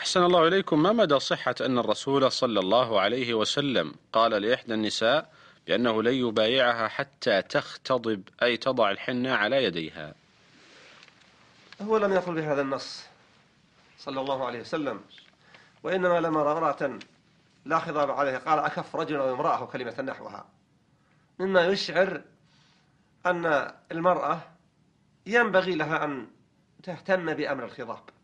أحسن الله إليكم. ما مدى صحة أن الرسول صلى الله عليه وسلم قال لإحدى النساء بأنه لن يبايعها حتى تختضب، أي تضع الحنة على يديها؟ هو لم يقل بهذا النص صلى الله عليه وسلم، وإنما لما رأى امرأة لا خضاب عليها قال أكف رجل أو امرأة كلمة نحوها، مما يشعر أن المرأة ينبغي لها أن تهتم بأمر الخضاب.